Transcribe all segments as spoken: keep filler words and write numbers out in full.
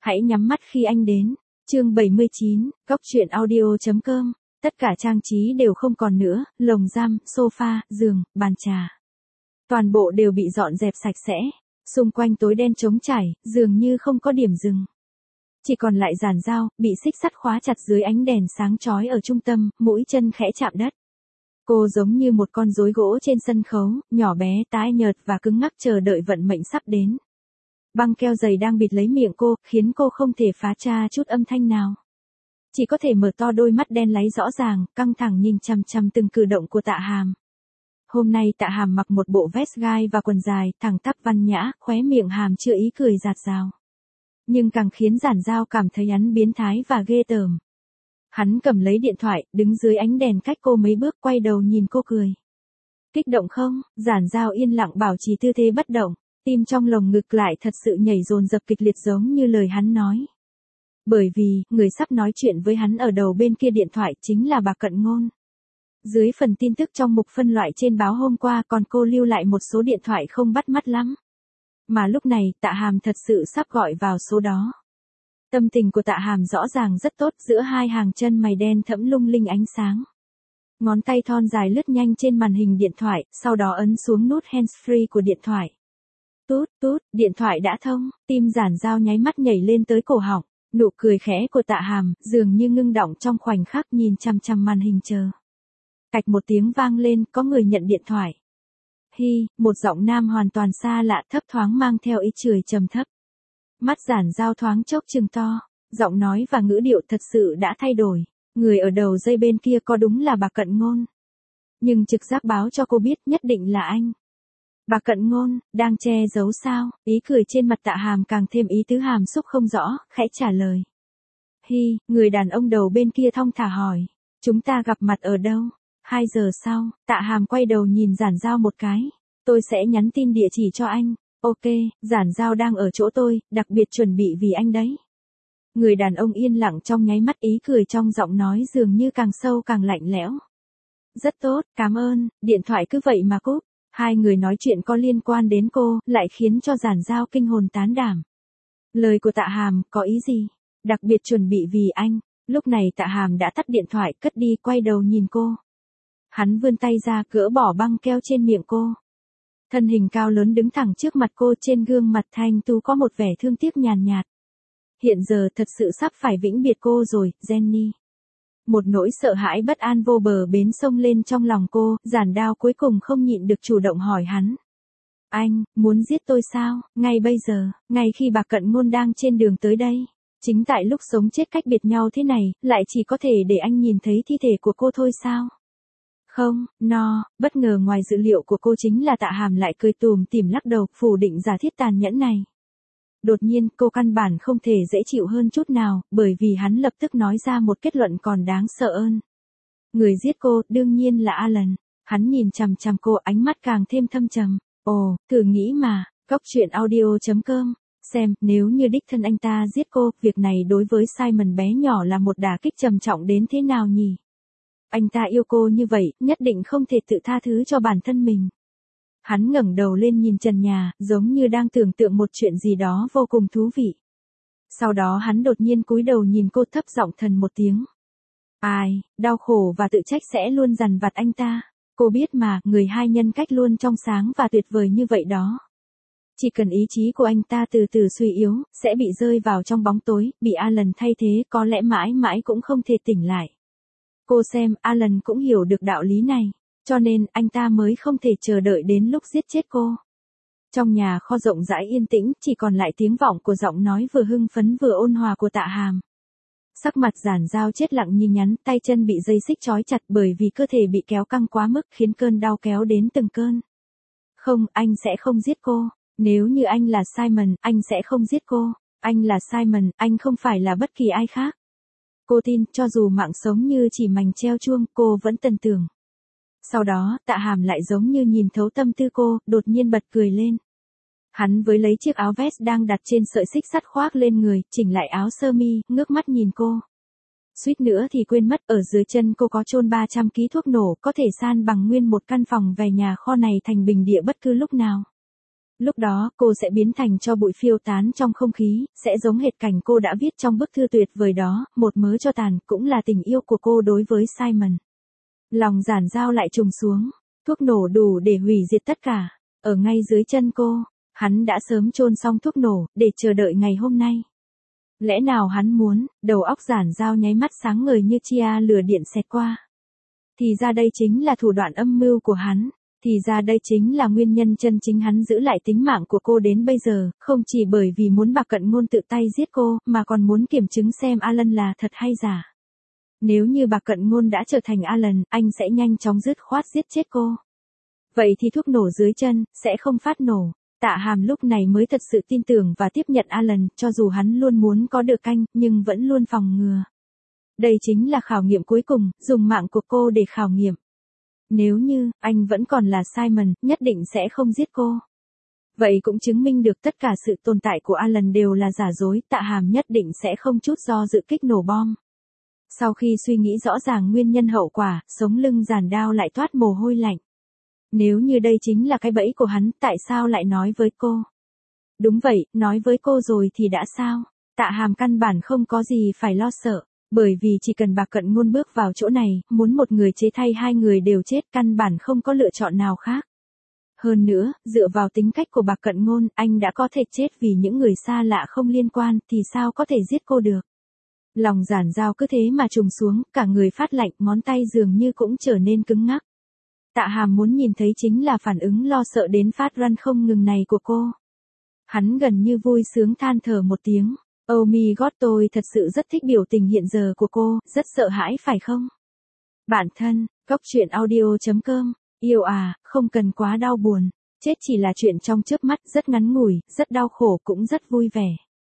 Hãy nhắm mắt khi anh đến. Chương bảy mươi chín, góc truyện audio.com. Tất cả trang trí đều không còn nữa, lồng giam, sofa, giường, bàn trà. Toàn bộ đều bị dọn dẹp sạch sẽ. Xung quanh tối đen trống trải, dường như không có điểm dừng. Chỉ còn lại giàn dao, bị xích sắt khóa chặt dưới ánh đèn sáng chói ở trung tâm, mũi chân khẽ chạm đất. Cô giống như một con rối gỗ trên sân khấu, nhỏ bé, tái nhợt và cứng ngắc chờ đợi vận mệnh sắp đến. Băng keo dày đang bịt lấy miệng cô, khiến cô không thể phá ra chút âm thanh nào. Chỉ có thể mở to đôi mắt đen láy rõ ràng, căng thẳng nhìn chằm chằm từng cử động của Tạ Hàm. Hôm nay Tạ Hàm mặc một bộ vest gai và quần dài, thẳng tắp văn nhã, khóe miệng hàm chứa ý cười rạt rào. Nhưng càng khiến Giản Dao cảm thấy hắn biến thái và ghê tởm. Hắn cầm lấy điện thoại, đứng dưới ánh đèn cách cô mấy bước, quay đầu nhìn cô cười. Kích động không? Giản Dao yên lặng bảo trì tư thế bất động, tim trong lồng ngực lại thật sự nhảy dồn dập kịch liệt giống như lời hắn nói. Bởi vì, người sắp nói chuyện với hắn ở đầu bên kia điện thoại chính là bà Cận Ngôn. Dưới phần tin tức trong mục phân loại trên báo hôm qua còn cô lưu lại một số điện thoại không bắt mắt lắm. Mà lúc này Tạ Hàm thật sự sắp gọi vào số đó. Tâm tình của Tạ Hàm rõ ràng rất tốt, giữa hai hàng chân mày đen thẫm lung linh ánh sáng. Ngón tay thon dài lướt nhanh trên màn hình điện thoại, sau đó ấn xuống nút hands-free của điện thoại. Tút tút, điện thoại đã thông, tim Giản Dao nháy mắt nhảy lên tới cổ họng, nụ cười khẽ của Tạ Hàm dường như ngưng đọng trong khoảnh khắc nhìn chằm chằm màn hình chờ. Cạch một tiếng vang lên, có người nhận điện thoại. Hi, một giọng nam hoàn toàn xa lạ thấp thoáng mang theo ý chửi trầm thấp. Mắt Giản Dao thoáng chốc trừng to, giọng nói và ngữ điệu thật sự đã thay đổi. Người ở đầu dây bên kia có đúng là bà Cận Ngôn. Nhưng trực giác báo cho cô biết nhất định là anh. Bà Cận Ngôn, đang che giấu sao? Ý cười trên mặt Tạ Hàm càng thêm ý tứ hàm xúc không rõ, khẽ trả lời. Hi, người đàn ông đầu bên kia thong thả hỏi. Chúng ta gặp mặt ở đâu? Hai giờ sau, Tạ Hàm quay đầu nhìn Giản Dao một cái. Tôi sẽ nhắn tin địa chỉ cho anh. Ok, Giản Dao đang ở chỗ tôi, đặc biệt chuẩn bị vì anh đấy. Người đàn ông yên lặng trong nháy mắt, ý cười trong giọng nói dường như càng sâu càng lạnh lẽo. Rất tốt, cảm ơn, điện thoại cứ vậy mà cúp. Hai người nói chuyện có liên quan đến cô, lại khiến cho Giản Dao kinh hồn tán đảm. Lời của Tạ Hàm, có ý gì? Đặc biệt chuẩn bị vì anh. Lúc này Tạ Hàm đã tắt điện thoại, cất đi, quay đầu nhìn cô. Hắn vươn tay ra gỡ bỏ băng keo trên miệng cô. Thân hình cao lớn đứng thẳng trước mặt cô, trên gương mặt thanh tú có một vẻ thương tiếc nhàn nhạt. Hiện giờ thật sự sắp phải vĩnh biệt cô rồi, Jenny. Một nỗi sợ hãi bất an vô bờ bến sông lên trong lòng cô, Giản Dao cuối cùng không nhịn được chủ động hỏi hắn. Anh, muốn giết tôi sao? Ngay bây giờ, ngay khi bà Cận Ngôn đang trên đường tới đây. Chính tại lúc sống chết cách biệt nhau thế này, lại chỉ có thể để anh nhìn thấy thi thể của cô thôi sao? Không, no, bất ngờ ngoài dự liệu của cô chính là Tạ Hàm lại cười tùm tìm lắc đầu, phủ định giả thiết tàn nhẫn này. Đột nhiên, cô căn bản không thể dễ chịu hơn chút nào, bởi vì hắn lập tức nói ra một kết luận còn đáng sợ hơn. Người giết cô, đương nhiên là Alan. Hắn nhìn chằm chằm cô, ánh mắt càng thêm thâm trầm. Ồ, thử nghĩ mà, góc truyện audio.com. Xem, nếu như đích thân anh ta giết cô, việc này đối với Simon bé nhỏ là một đả kích trầm trọng đến thế nào nhỉ? Anh ta yêu cô như vậy, nhất định không thể tự tha thứ cho bản thân mình. Hắn ngẩng đầu lên nhìn trần nhà, giống như đang tưởng tượng một chuyện gì đó vô cùng thú vị. Sau đó hắn đột nhiên cúi đầu nhìn cô, thấp giọng thầm một tiếng. Ai, đau khổ và tự trách sẽ luôn dằn vặt anh ta. Cô biết mà, người hai nhân cách luôn trong sáng và tuyệt vời như vậy đó. Chỉ cần ý chí của anh ta từ từ suy yếu, sẽ bị rơi vào trong bóng tối, bị Alan thay thế, có lẽ mãi mãi cũng không thể tỉnh lại. Cô xem, Alan cũng hiểu được đạo lý này, cho nên anh ta mới không thể chờ đợi đến lúc giết chết cô. Trong nhà kho rộng rãi yên tĩnh, chỉ còn lại tiếng vọng của giọng nói vừa hưng phấn vừa ôn hòa của Tạ Hàm. Sắc mặt Giản Dao chết lặng như nhắn, tay chân bị dây xích trói chặt bởi vì cơ thể bị kéo căng quá mức khiến cơn đau kéo đến từng cơn. Không, anh sẽ không giết cô. Nếu như anh là Simon, anh sẽ không giết cô. Anh là Simon, anh không phải là bất kỳ ai khác. Cô tin, cho dù mạng sống như chỉ mảnh treo chuông, cô vẫn tin tưởng. Sau đó, Tạ Hàm lại giống như nhìn thấu tâm tư cô, đột nhiên bật cười lên. Hắn với lấy chiếc áo vest đang đặt trên sợi xích sắt khoác lên người, chỉnh lại áo sơ mi, ngước mắt nhìn cô. Suýt nữa thì quên mất, ở dưới chân cô có chôn ba trăm ký thuốc nổ, có thể san bằng nguyên một căn phòng về nhà kho này thành bình địa bất cứ lúc nào. Lúc đó, cô sẽ biến thành tro bụi phiêu tán trong không khí, sẽ giống hệt cảnh cô đã viết trong bức thư tuyệt vời đó, một mớ tro tàn, cũng là tình yêu của cô đối với Simon. Lòng Giản Giao lại trùng xuống, thuốc nổ đủ để hủy diệt tất cả, ở ngay dưới chân cô, hắn đã sớm chôn xong thuốc nổ, để chờ đợi ngày hôm nay. Lẽ nào hắn muốn, đầu óc Giản Giao nháy mắt sáng ngời như chia lửa điện xẹt qua. Thì ra đây chính là thủ đoạn âm mưu của hắn. Thì ra đây chính là nguyên nhân chân chính hắn giữ lại tính mạng của cô đến bây giờ, không chỉ bởi vì muốn Bạc Cận Ngôn tự tay giết cô, mà còn muốn kiểm chứng xem Alan là thật hay giả. Nếu như Bạc Cận Ngôn đã trở thành Alan, anh sẽ nhanh chóng dứt khoát giết chết cô. Vậy thì thuốc nổ dưới chân, sẽ không phát nổ. Tạ Hàm lúc này mới thật sự tin tưởng và tiếp nhận Alan, cho dù hắn luôn muốn có được canh, nhưng vẫn luôn phòng ngừa. Đây chính là khảo nghiệm cuối cùng, dùng mạng của cô để khảo nghiệm. Nếu như, anh vẫn còn là Simon, nhất định sẽ không giết cô. Vậy cũng chứng minh được tất cả sự tồn tại của Alan đều là giả dối, Tạ Hàm nhất định sẽ không chút do dự kích nổ bom. Sau khi suy nghĩ rõ ràng nguyên nhân hậu quả, sống lưng Giản Đao lại toát mồ hôi lạnh. Nếu như đây chính là cái bẫy của hắn, tại sao lại nói với cô? Đúng vậy, nói với cô rồi thì đã sao? Tạ Hàm căn bản không có gì phải lo sợ. Bởi vì chỉ cần Bạc Cận Ngôn bước vào chỗ này, muốn một người chế thay hai người đều chết, căn bản không có lựa chọn nào khác. Hơn nữa, dựa vào tính cách của Bạc Cận Ngôn, anh đã có thể chết vì những người xa lạ không liên quan, thì sao có thể giết cô được. Lòng Giản Giao cứ thế mà trùng xuống, cả người phát lạnh, ngón tay dường như cũng trở nên cứng ngắc. Tạ Hàm muốn nhìn thấy chính là phản ứng lo sợ đến phát run không ngừng này của cô. Hắn gần như vui sướng than thở một tiếng. Oh my god, tôi thật sự rất thích biểu tình hiện giờ của cô, rất sợ hãi phải không? Bạn thân, góc truyện audio chấm com, yêu à, không cần quá đau buồn, chết chỉ là chuyện trong chớp mắt, rất ngắn ngủi, rất đau khổ cũng rất vui vẻ.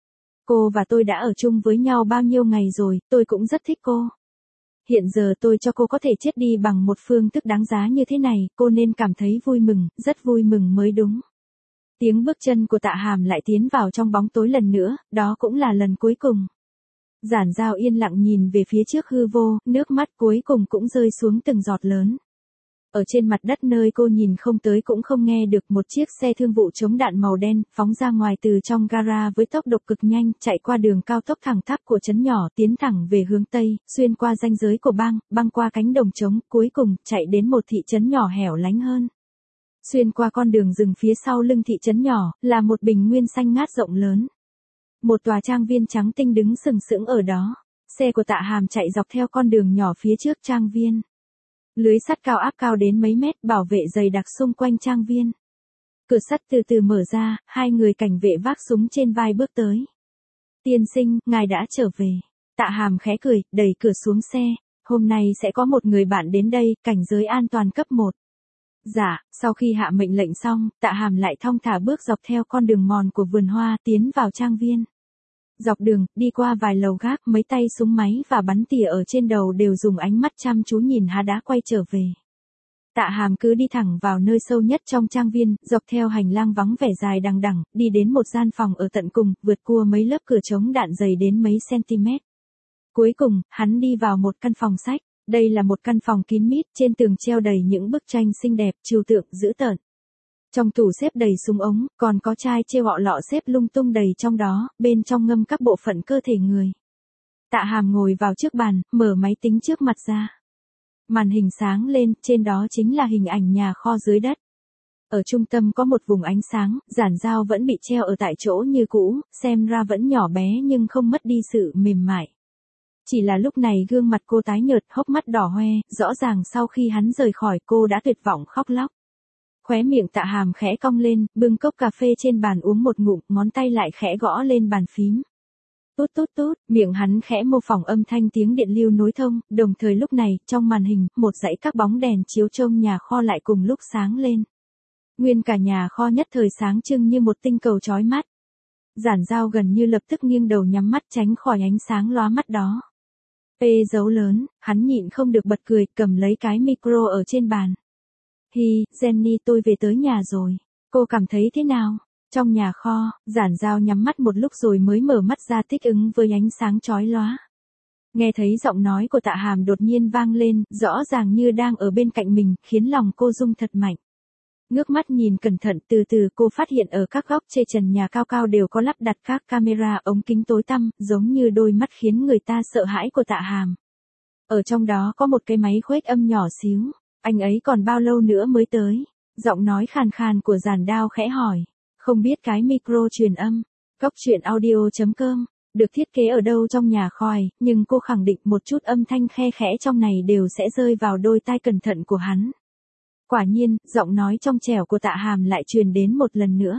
Cô và tôi đã ở chung với nhau bao nhiêu ngày rồi, tôi cũng rất thích cô. Hiện giờ tôi cho cô có thể chết đi bằng một phương thức đáng giá như thế này, cô nên cảm thấy vui mừng, rất vui mừng mới đúng. Tiếng bước chân của Tạ Hàm lại tiến vào trong bóng tối lần nữa, đó cũng là lần cuối cùng. Giản Giao yên lặng nhìn về phía trước hư vô, nước mắt cuối cùng cũng rơi xuống từng giọt lớn. Ở trên mặt đất nơi cô nhìn không tới cũng không nghe được, một chiếc xe thương vụ chống đạn màu đen, phóng ra ngoài từ trong gara với tốc độ cực nhanh, chạy qua đường cao tốc thẳng tắp của trấn nhỏ, tiến thẳng về hướng Tây, xuyên qua ranh giới của bang, băng qua cánh đồng trống, cuối cùng, chạy đến một thị trấn nhỏ hẻo lánh hơn. Xuyên qua con đường rừng phía sau lưng thị trấn nhỏ, là một bình nguyên xanh ngát rộng lớn. Một tòa trang viên trắng tinh đứng sừng sững ở đó. Xe của Tạ Hàm chạy dọc theo con đường nhỏ phía trước trang viên. Lưới sắt cao áp cao đến mấy mét, bảo vệ dày đặc xung quanh trang viên. Cửa sắt từ từ mở ra, hai người cảnh vệ vác súng trên vai bước tới. Tiên sinh, ngài đã trở về. Tạ Hàm khẽ cười, đẩy cửa xuống xe. Hôm nay sẽ có một người bạn đến đây, cảnh giới an toàn cấp một. Dạ, sau khi hạ mệnh lệnh xong, Tạ Hàm lại thong thả bước dọc theo con đường mòn của vườn hoa, tiến vào trang viên. Dọc đường, đi qua vài lầu gác, mấy tay súng máy và bắn tỉa ở trên đầu đều dùng ánh mắt chăm chú nhìn Há Đá quay trở về. Tạ Hàm cứ đi thẳng vào nơi sâu nhất trong trang viên, dọc theo hành lang vắng vẻ dài đằng đẵng, đi đến một gian phòng ở tận cùng, vượt qua mấy lớp cửa chống đạn dày đến mấy cm. Cuối cùng, hắn đi vào một căn phòng sách. Đây là một căn phòng kín mít, trên tường treo đầy những bức tranh xinh đẹp, trừu tượng, dữ tợn. Trong tủ xếp đầy súng ống, còn có chai treo họ lọ xếp lung tung đầy trong đó, bên trong ngâm các bộ phận cơ thể người. Tạ Hàm ngồi vào trước bàn, mở máy tính trước mặt ra. Màn hình sáng lên, trên đó chính là hình ảnh nhà kho dưới đất. Ở trung tâm có một vùng ánh sáng, Giản Giao vẫn bị treo ở tại chỗ như cũ, xem ra vẫn nhỏ bé nhưng không mất đi sự mềm mại. Chỉ là lúc này gương mặt cô tái nhợt, hốc mắt đỏ hoe, rõ ràng sau khi hắn rời khỏi cô đã tuyệt vọng khóc lóc. Khóe miệng Tạ Hàm khẽ cong lên, bưng cốc cà phê trên bàn uống một ngụm, ngón tay lại khẽ gõ lên bàn phím. Tút tút tút, miệng hắn khẽ mô phỏng âm thanh tiếng điện lưu nối thông, đồng thời lúc này, trong màn hình, một dãy các bóng đèn chiếu trông nhà kho lại cùng lúc sáng lên. Nguyên cả nhà kho nhất thời sáng trưng như một tinh cầu chói mắt. Giản Giao gần như lập tức nghiêng đầu nhắm mắt tránh khỏi ánh sáng lóa mắt đó. P dấu lớn, hắn nhịn không được bật cười, cầm lấy cái micro ở trên bàn. Hi, Jenny, tôi về tới nhà rồi. Cô cảm thấy thế nào? Trong nhà kho, Giản Giao nhắm mắt một lúc rồi mới mở mắt ra thích ứng với ánh sáng chói lóa. Nghe thấy giọng nói của Tạ Hàm đột nhiên vang lên, rõ ràng như đang ở bên cạnh mình, khiến lòng cô rung thật mạnh. Ngước mắt nhìn cẩn thận, từ từ cô phát hiện ở các góc trên trần nhà cao cao đều có lắp đặt các camera ống kính tối tăm, giống như đôi mắt khiến người ta sợ hãi của Tạ Hàm. Ở trong đó có một cái máy khuếch âm nhỏ xíu. Anh ấy còn bao lâu nữa mới tới? Giọng nói khàn khàn của Giản Đao khẽ hỏi. Không biết cái micro truyền âm. Cóc truyện audio chấm com được thiết kế ở đâu trong nhà khòi, nhưng cô khẳng định một chút âm thanh khe khẽ trong này đều sẽ rơi vào đôi tai cẩn thận của hắn. Quả nhiên, giọng nói trong trẻo của Tạ Hàm lại truyền đến một lần nữa.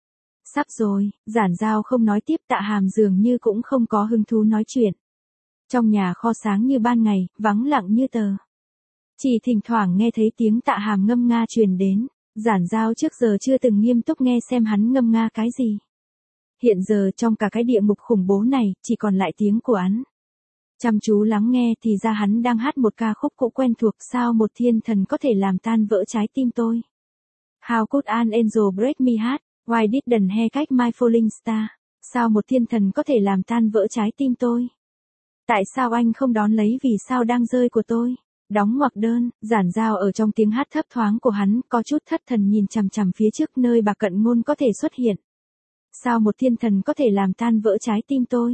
Sắp rồi, Giản Dao không nói tiếp, Tạ Hàm dường như cũng không có hứng thú nói chuyện. Trong nhà kho sáng như ban ngày, vắng lặng như tờ. Chỉ thỉnh thoảng nghe thấy tiếng Tạ Hàm ngâm nga truyền đến, Giản Dao trước giờ chưa từng nghiêm túc nghe xem hắn ngâm nga cái gì. Hiện giờ trong cả cái địa ngục khủng bố này, chỉ còn lại tiếng của hắn. Chăm chú lắng nghe thì ra hắn đang hát một ca khúc cũ quen thuộc, sao một thiên thần có thể làm tan vỡ trái tim tôi. How could an angel break me heart, why didn't he catch my falling star, sao một thiên thần có thể làm tan vỡ trái tim tôi. Tại sao anh không đón lấy vì sao đang rơi của tôi. Đóng ngoặc đơn, Giản Dao ở trong tiếng hát thấp thoáng của hắn có chút thất thần nhìn chằm chằm phía trước nơi Bà Cận Ngôn có thể xuất hiện. Sao một thiên thần có thể làm tan vỡ trái tim tôi.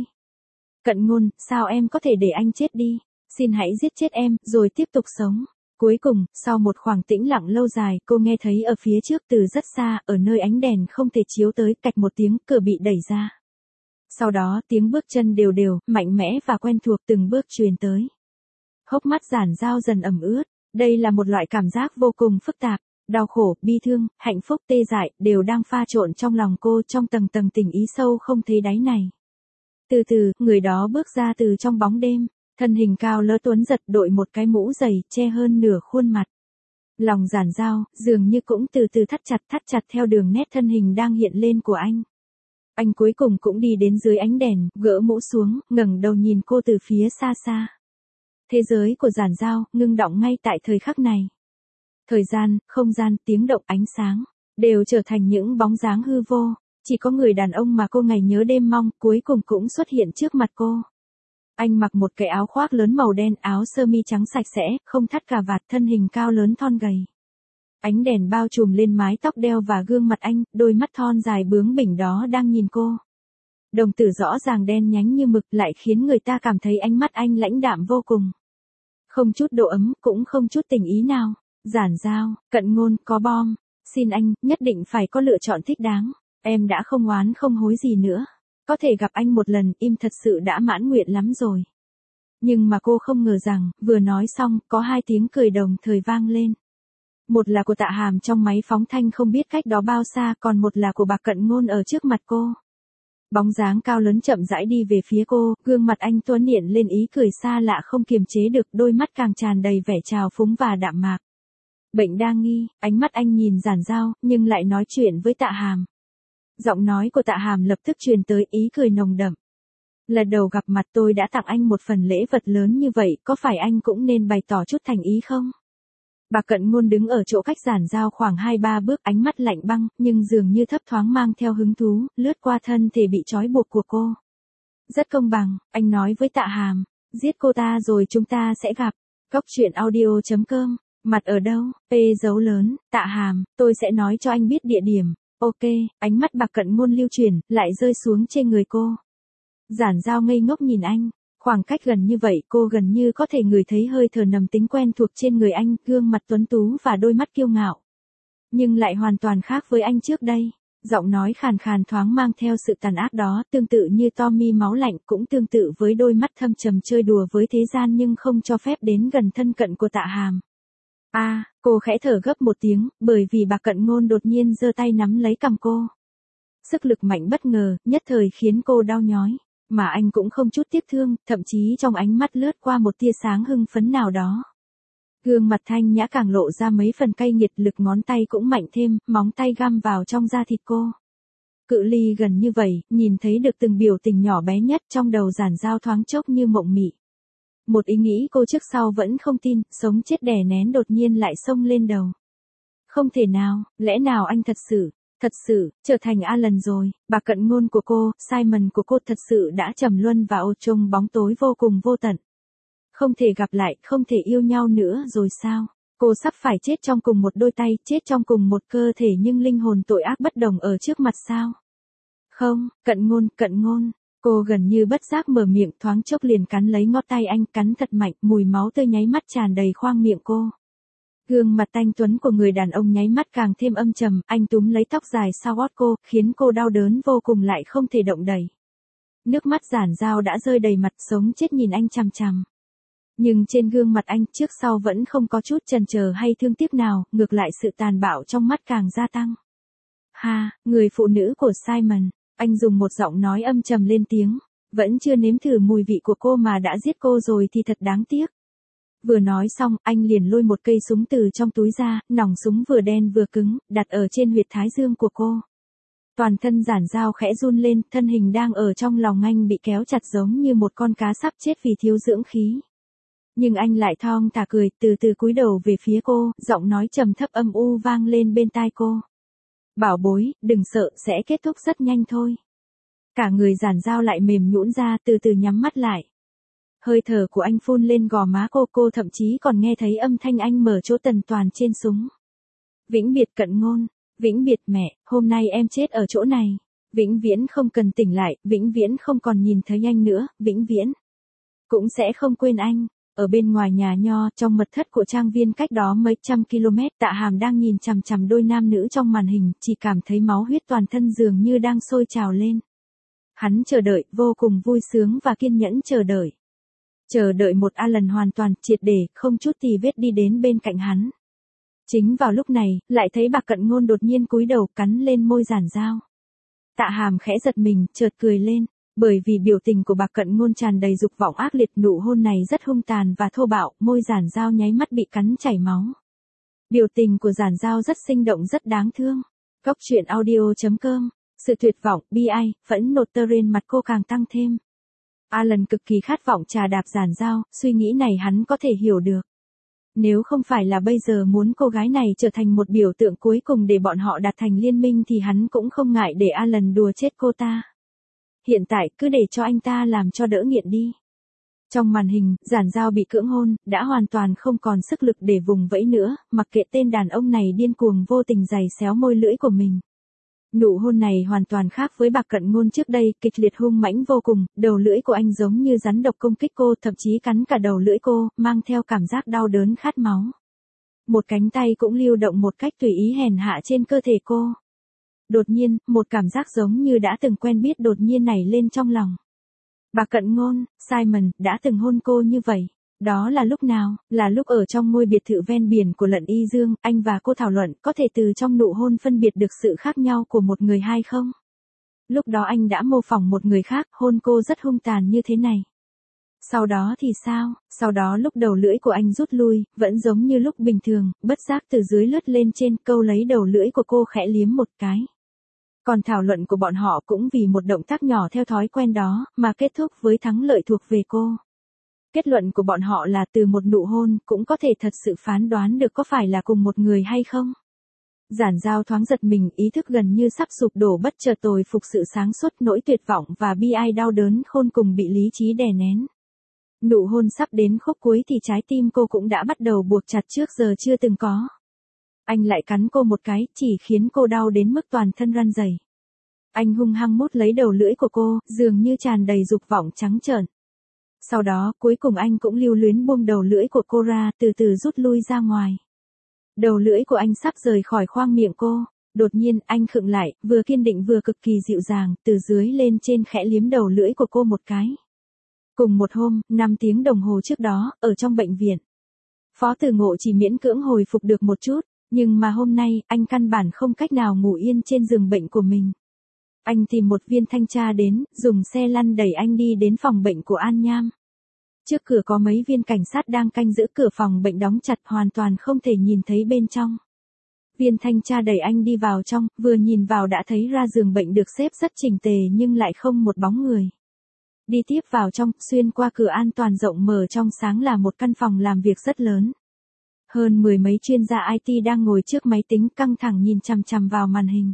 Cận Ngôn, sao em có thể để anh chết đi, xin hãy giết chết em, rồi tiếp tục sống. Cuối cùng, sau một khoảng tĩnh lặng lâu dài, cô nghe thấy ở phía trước từ rất xa, ở nơi ánh đèn không thể chiếu tới, cạch một tiếng, cửa bị đẩy ra. Sau đó, tiếng bước chân đều đều, mạnh mẽ và quen thuộc từng bước truyền tới. Hốc mắt Giản Dao dần ẩm ướt, đây là một loại cảm giác vô cùng phức tạp, đau khổ, bi thương, hạnh phúc, tê dại, đều đang pha trộn trong lòng cô trong tầng tầng tình ý sâu không thấy đáy này. Từ từ, người đó bước ra từ trong bóng đêm, thân hình cao lớn tuấn giật, đội một cái mũ dày, che hơn nửa khuôn mặt. Lòng Giản Dao, dường như cũng từ từ thắt chặt thắt chặt theo đường nét thân hình đang hiện lên của anh. Anh cuối cùng cũng đi đến dưới ánh đèn, gỡ mũ xuống, ngẩng đầu nhìn cô từ phía xa xa. Thế giới của Giản Dao, ngưng động ngay tại thời khắc này. Thời gian, không gian, tiếng động, ánh sáng, đều trở thành những bóng dáng hư vô. Chỉ có người đàn ông mà cô ngày nhớ đêm mong, cuối cùng cũng xuất hiện trước mặt cô. Anh mặc một cái áo khoác lớn màu đen, áo sơ mi trắng sạch sẽ, không thắt cà vạt, thân hình cao lớn thon gầy. Ánh đèn bao trùm lên mái tóc đeo và gương mặt anh, đôi mắt thon dài bướng bỉnh đó đang nhìn cô. Đồng tử rõ ràng đen nhánh như mực lại khiến người ta cảm thấy ánh mắt anh lãnh đạm vô cùng. Không chút độ ấm, cũng không chút tình ý nào. Giản Dao, Cận Ngôn, có bom. Xin anh, nhất định phải có lựa chọn thích đáng. Em đã không oán không hối gì nữa. Có thể gặp anh một lần, im thật sự đã mãn nguyện lắm rồi. Nhưng mà cô không ngờ rằng, vừa nói xong, có hai tiếng cười đồng thời vang lên. Một là của Tạ Hàm trong máy phóng thanh không biết cách đó bao xa, còn một là của Bà Cận Ngôn ở trước mặt cô. Bóng dáng cao lớn chậm rãi đi về phía cô, gương mặt anh tuấn hiện lên ý cười xa lạ không kiềm chế được, đôi mắt càng tràn đầy vẻ trào phúng và đạm mạc. Bệnh đa nghi, ánh mắt anh nhìn Giản Dao, nhưng lại nói chuyện với Tạ Hàm. Giọng nói của Tạ Hàm lập tức truyền tới, ý cười nồng đậm. Lần đầu gặp mặt tôi đã tặng anh một phần lễ vật lớn như vậy, có phải anh cũng nên bày tỏ chút thành ý không? Bà Cận Ngôn đứng ở chỗ cách Giản Dao khoảng hai ba bước, ánh mắt lạnh băng, nhưng dường như thấp thoáng mang theo hứng thú, lướt qua thân thể bị trói buộc của cô. Rất công bằng, anh nói với Tạ Hàm, giết cô ta rồi chúng ta sẽ gặp. Cóc truyện audio chấm com, mặt ở đâu, P dấu lớn, Tạ Hàm, tôi sẽ nói cho anh biết địa điểm. Ok, ánh mắt Bà Cận Ngôn lưu chuyển, lại rơi xuống trên người cô. Giản Dao ngây ngốc nhìn anh. Khoảng cách gần như vậy cô gần như có thể ngửi thấy hơi thở nồng tính quen thuộc trên người anh, gương mặt tuấn tú và đôi mắt kiêu ngạo. Nhưng lại hoàn toàn khác với anh trước đây. Giọng nói khàn khàn thoáng mang theo sự tàn ác đó, tương tự như Tommy máu lạnh, cũng tương tự với đôi mắt thâm trầm chơi đùa với thế gian nhưng không cho phép đến gần thân cận của Tạ Hàm. A, à, cô khẽ thở gấp một tiếng, bởi vì Bà Cận Ngôn đột nhiên giơ tay nắm lấy cằm cô. Sức lực mạnh bất ngờ, nhất thời khiến cô đau nhói. Mà anh cũng không chút tiếc thương, thậm chí trong ánh mắt lướt qua một tia sáng hưng phấn nào đó. Gương mặt thanh nhã càng lộ ra mấy phần cay nghiệt, lực ngón tay cũng mạnh thêm, móng tay găm vào trong da thịt cô. Cự ly gần như vậy, nhìn thấy được từng biểu tình nhỏ bé nhất trong đầu Giản Dao thoáng chốc như mộng mị. Một ý nghĩ cô trước sau vẫn không tin, sống chết đè nén đột nhiên lại xông lên đầu. Không thể nào, lẽ nào anh thật sự... Thật sự, trở thành Alan rồi, Bà Cận Ngôn của cô, Simon của cô thật sự đã trầm luân vào trong bóng tối vô cùng vô tận. Không thể gặp lại, không thể yêu nhau nữa rồi sao? Cô sắp phải chết trong cùng một đôi tay, chết trong cùng một cơ thể nhưng linh hồn tội ác bất đồng ở trước mặt sao? Không, Cận Ngôn, Cận Ngôn. Cô gần như bất giác mở miệng, thoáng chốc liền cắn lấy ngón tay anh, cắn thật mạnh, mùi máu tươi nháy mắt tràn đầy khoang miệng cô. Gương mặt thanh tuấn của người đàn ông nháy mắt càng thêm âm trầm, anh túm lấy tóc dài sau gót cô, khiến cô đau đớn vô cùng lại không thể động đậy. Nước mắt Giản Dao đã rơi đầy mặt, sống chết nhìn anh chằm chằm. Nhưng trên gương mặt anh trước sau vẫn không có chút chần chờ hay thương tiếc nào, ngược lại sự tàn bạo trong mắt càng gia tăng. Ha, người phụ nữ của Simon, anh dùng một giọng nói âm trầm lên tiếng, vẫn chưa nếm thử mùi vị của cô mà đã giết cô rồi thì thật đáng tiếc. Vừa nói xong, anh liền lôi một cây súng từ trong túi ra, nòng súng vừa đen vừa cứng, đặt ở trên huyệt thái dương của cô. Toàn thân Giản Dao khẽ run lên, thân hình đang ở trong lòng anh bị kéo chặt giống như một con cá sắp chết vì thiếu dưỡng khí. Nhưng anh lại thong thả cười, từ từ cúi đầu về phía cô, giọng nói trầm thấp âm u vang lên bên tai cô. Bảo bối, đừng sợ, sẽ kết thúc rất nhanh thôi. Cả người Giản Dao lại mềm nhũn ra, từ từ nhắm mắt lại. Hơi thở của anh phun lên gò má cô, cô thậm chí còn nghe thấy âm thanh anh mở chỗ tần toàn trên súng. Vĩnh biệt Cận Ngôn, vĩnh biệt mẹ, hôm nay em chết ở chỗ này. Vĩnh viễn không cần tỉnh lại, vĩnh viễn không còn nhìn thấy anh nữa, vĩnh viễn. Cũng sẽ không quên anh. Ở bên ngoài nhà nho, trong mật thất của trang viên cách đó mấy trăm km, Tạ Hàm đang nhìn chằm chằm đôi nam nữ trong màn hình, chỉ cảm thấy máu huyết toàn thân dường như đang sôi trào lên. Hắn chờ đợi, vô cùng vui sướng và kiên nhẫn chờ đợi. Chờ đợi một Alan hoàn toàn, triệt để, không chút tì vết đi đến bên cạnh hắn. Chính vào lúc này, lại thấy Bạc Cận Ngôn đột nhiên cúi đầu cắn lên môi Giản Dao. Tạ Hàm khẽ giật mình, chợt cười lên. Bởi vì biểu tình của Bạc Cận Ngôn tràn đầy dục vọng ác liệt, nụ hôn này rất hung tàn và thô bạo, môi Giản Dao nháy mắt bị cắn chảy máu. Biểu tình của Giản Dao rất sinh động, rất đáng thương. Cóc truyện audio chấm com, sự tuyệt vọng, bi ai, phẫn nộ tơ trên mặt cô càng tăng thêm. Alan cực kỳ khát vọng trà đạp Giản Dao, suy nghĩ này hắn có thể hiểu được. Nếu không phải là bây giờ muốn cô gái này trở thành một biểu tượng cuối cùng để bọn họ đạt thành liên minh thì hắn cũng không ngại để Alan đùa chết cô ta. Hiện tại cứ để cho anh ta làm cho đỡ nghiện đi. Trong màn hình, Giản Dao bị cưỡng hôn, đã hoàn toàn không còn sức lực để vùng vẫy nữa, mặc kệ tên đàn ông này điên cuồng vô tình giày xéo môi lưỡi của mình. Nụ hôn này hoàn toàn khác với Bạc Cận Ngôn trước đây, kịch liệt hung mãnh vô cùng, đầu lưỡi của anh giống như rắn độc công kích cô, thậm chí cắn cả đầu lưỡi cô, mang theo cảm giác đau đớn khát máu. Một cánh tay cũng lưu động một cách tùy ý hèn hạ trên cơ thể cô. Đột nhiên, một cảm giác giống như đã từng quen biết đột nhiên nảy lên trong lòng. Bạc Cận Ngôn, Simon, đã từng hôn cô như vậy. Đó là lúc nào? Là lúc ở trong ngôi biệt thự ven biển của Lận Y Dương, anh và cô thảo luận có thể từ trong nụ hôn phân biệt được sự khác nhau của một người hay không? Lúc đó anh đã mô phỏng một người khác, hôn cô rất hung tàn như thế này. Sau đó thì sao? Sau đó lúc đầu lưỡi của anh rút lui, vẫn giống như lúc bình thường, bất giác từ dưới lướt lên trên, câu lấy đầu lưỡi của cô khẽ liếm một cái. Còn thảo luận của bọn họ cũng vì một động tác nhỏ theo thói quen đó, mà kết thúc với thắng lợi thuộc về cô. Kết luận của bọn họ là từ một nụ hôn, cũng có thể thật sự phán đoán được có phải là cùng một người hay không. Giản Dao thoáng giật mình, ý thức gần như sắp sụp đổ, bất chợt tồi phục sự sáng suốt, nỗi tuyệt vọng và bi ai đau đớn khôn cùng bị lý trí đè nén. Nụ hôn sắp đến khúc cuối thì trái tim cô cũng đã bắt đầu buộc chặt trước giờ chưa từng có. Anh lại cắn cô một cái, chỉ khiến cô đau đến mức toàn thân run rẩy. Anh hung hăng mút lấy đầu lưỡi của cô, dường như tràn đầy dục vọng trắng trợn. Sau đó, cuối cùng anh cũng lưu luyến buông đầu lưỡi của cô ra, từ từ rút lui ra ngoài. Đầu lưỡi của anh sắp rời khỏi khoang miệng cô. Đột nhiên, anh khựng lại, vừa kiên định vừa cực kỳ dịu dàng, từ dưới lên trên khẽ liếm đầu lưỡi của cô một cái. Cùng một hôm, năm tiếng đồng hồ trước đó, ở trong bệnh viện. Phó Tử Ngộ chỉ miễn cưỡng hồi phục được một chút, nhưng mà hôm nay, anh căn bản không cách nào ngủ yên trên giường bệnh của mình. Anh tìm một viên thanh tra đến, dùng xe lăn đẩy anh đi đến phòng bệnh của An Nham. Trước cửa có mấy viên cảnh sát đang canh giữ cửa phòng bệnh đóng chặt, hoàn toàn không thể nhìn thấy bên trong. Viên thanh tra đẩy anh đi vào trong, vừa nhìn vào đã thấy ra giường bệnh được xếp rất chỉnh tề nhưng lại không một bóng người. Đi tiếp vào trong, xuyên qua cửa an toàn rộng mở trong sáng là một căn phòng làm việc rất lớn. Hơn mười mấy chuyên gia i tê đang ngồi trước máy tính căng thẳng nhìn chằm chằm vào màn hình.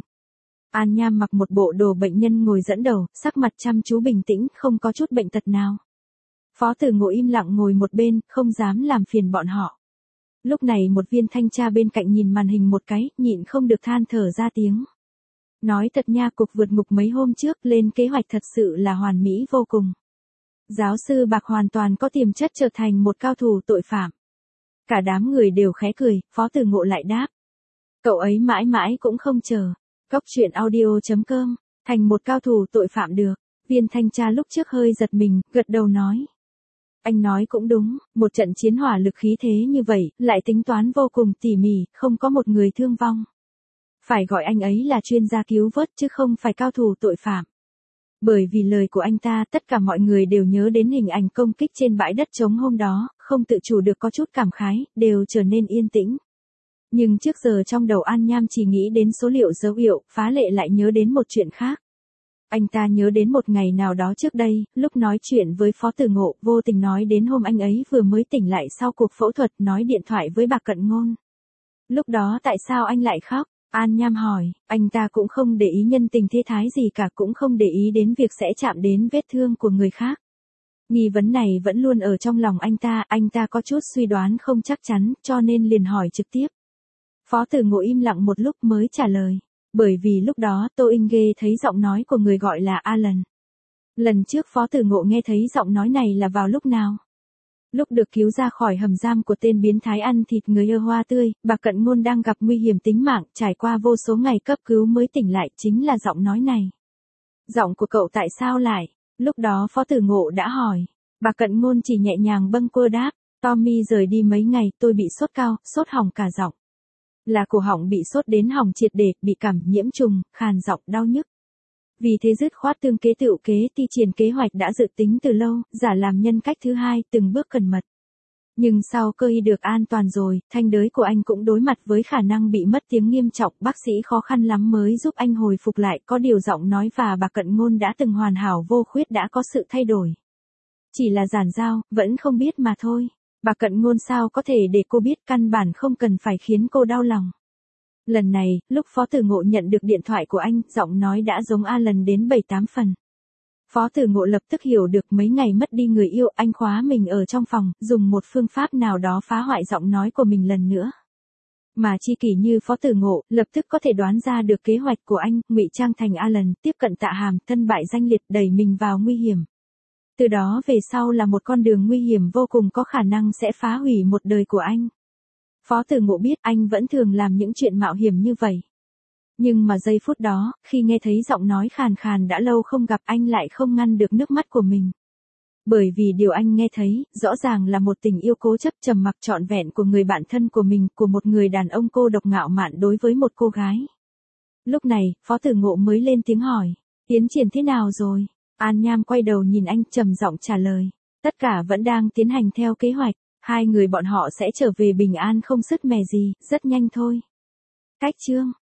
An Nham mặc một bộ đồ bệnh nhân ngồi dẫn đầu, sắc mặt chăm chú bình tĩnh, không có chút bệnh tật nào. Phó Tử Ngộ im lặng ngồi một bên, không dám làm phiền bọn họ. Lúc này một viên thanh tra bên cạnh nhìn màn hình một cái, nhịn không được than thở ra tiếng. Nói thật nha, cục vượt ngục mấy hôm trước lên kế hoạch thật sự là hoàn mỹ vô cùng. Giáo sư Bạc hoàn toàn có tiềm chất trở thành một cao thủ tội phạm. Cả đám người đều khẽ cười, Phó Tử Ngộ lại đáp. Cậu ấy mãi mãi cũng không chờ. Cóc truyện audio chấm com, thành một cao thủ tội phạm được. Viên thanh tra lúc trước hơi giật mình, gật đầu nói. Anh nói cũng đúng, một trận chiến hỏa lực khí thế như vậy, lại tính toán vô cùng tỉ mỉ, không có một người thương vong. Phải gọi anh ấy là chuyên gia cứu vớt chứ không phải cao thủ tội phạm. Bởi vì lời của anh ta, tất cả mọi người đều nhớ đến hình ảnh công kích trên bãi đất trống hôm đó, không tự chủ được có chút cảm khái, đều trở nên yên tĩnh. Nhưng trước giờ trong đầu An Nham chỉ nghĩ đến số liệu dấu hiệu, Phá Lệ lại nhớ đến một chuyện khác. Anh ta nhớ đến một ngày nào đó trước đây, lúc nói chuyện với Phó Tử Ngộ, vô tình nói đến hôm anh ấy vừa mới tỉnh lại sau cuộc phẫu thuật, nói điện thoại với Bạc Cận Ngôn. Lúc đó tại sao anh lại khóc? An Nham hỏi, anh ta cũng không để ý nhân tình thế thái gì cả, cũng không để ý đến việc sẽ chạm đến vết thương của người khác. Nghi vấn này vẫn luôn ở trong lòng anh ta, anh ta có chút suy đoán không chắc chắn, cho nên liền hỏi trực tiếp. Phó Tử Ngộ im lặng một lúc mới trả lời. Bởi vì lúc đó Tô In Ghê thấy giọng nói của người gọi là Alan. Lần trước Phó Tử Ngộ nghe thấy giọng nói này là vào lúc nào? Lúc được cứu ra khỏi hầm giam của tên biến thái ăn thịt người ơ hoa tươi, Bạc Cận Ngôn đang gặp nguy hiểm tính mạng, trải qua vô số ngày cấp cứu mới tỉnh lại, chính là giọng nói này. Giọng của cậu tại sao lại? Lúc đó Phó Tử Ngộ đã hỏi. Bạc Cận Ngôn chỉ nhẹ nhàng bâng quơ đáp, Tommy rời đi mấy ngày, tôi bị sốt cao, sốt hỏng cả giọng. Là cổ họng bị sốt đến hỏng triệt để, bị cảm nhiễm trùng, khàn giọng đau nhức. Vì thế dứt khoát tương kế tựu kế thi triển kế hoạch đã dự tính từ lâu, giả làm nhân cách thứ hai, từng bước cẩn mật. Nhưng sau cơ y được an toàn rồi, thanh đới của anh cũng đối mặt với khả năng bị mất tiếng nghiêm trọng, bác sĩ khó khăn lắm mới giúp anh hồi phục lại, có điều giọng nói và Bạc Cận Ngôn đã từng hoàn hảo vô khuyết đã có sự thay đổi. Chỉ là giản giao, vẫn không biết mà thôi. Bạc Cận Ngôn sao có thể để cô biết, căn bản không cần phải khiến cô đau lòng. Lần này, lúc Phó Tử Ngộ nhận được điện thoại của anh, giọng nói đã giống Alan đến bảy tám phần. Phó Tử Ngộ lập tức hiểu được mấy ngày mất đi người yêu, anh khóa mình ở trong phòng, dùng một phương pháp nào đó phá hoại giọng nói của mình lần nữa. Mà chi kỷ như Phó Tử Ngộ, lập tức có thể đoán ra được kế hoạch của anh, ngụy trang thành Alan, tiếp cận Tạ Hàm, thân bại danh liệt, đẩy mình vào nguy hiểm. Từ đó về sau là một con đường nguy hiểm vô cùng có khả năng sẽ phá hủy một đời của anh. Phó Tử Ngộ biết anh vẫn thường làm những chuyện mạo hiểm như vậy. Nhưng mà giây phút đó, khi nghe thấy giọng nói khàn khàn đã lâu không gặp, anh lại không ngăn được nước mắt của mình. Bởi vì điều anh nghe thấy, rõ ràng là một tình yêu cố chấp trầm mặc trọn vẹn của người bạn thân của mình, của một người đàn ông cô độc ngạo mạn đối với một cô gái. Lúc này, Phó Tử Ngộ mới lên tiếng hỏi, tiến triển thế nào rồi? An Nham quay đầu nhìn anh trầm giọng trả lời, tất cả vẫn đang tiến hành theo kế hoạch, hai người bọn họ sẽ trở về bình an không sứt mẻ gì, rất nhanh thôi. Cách chương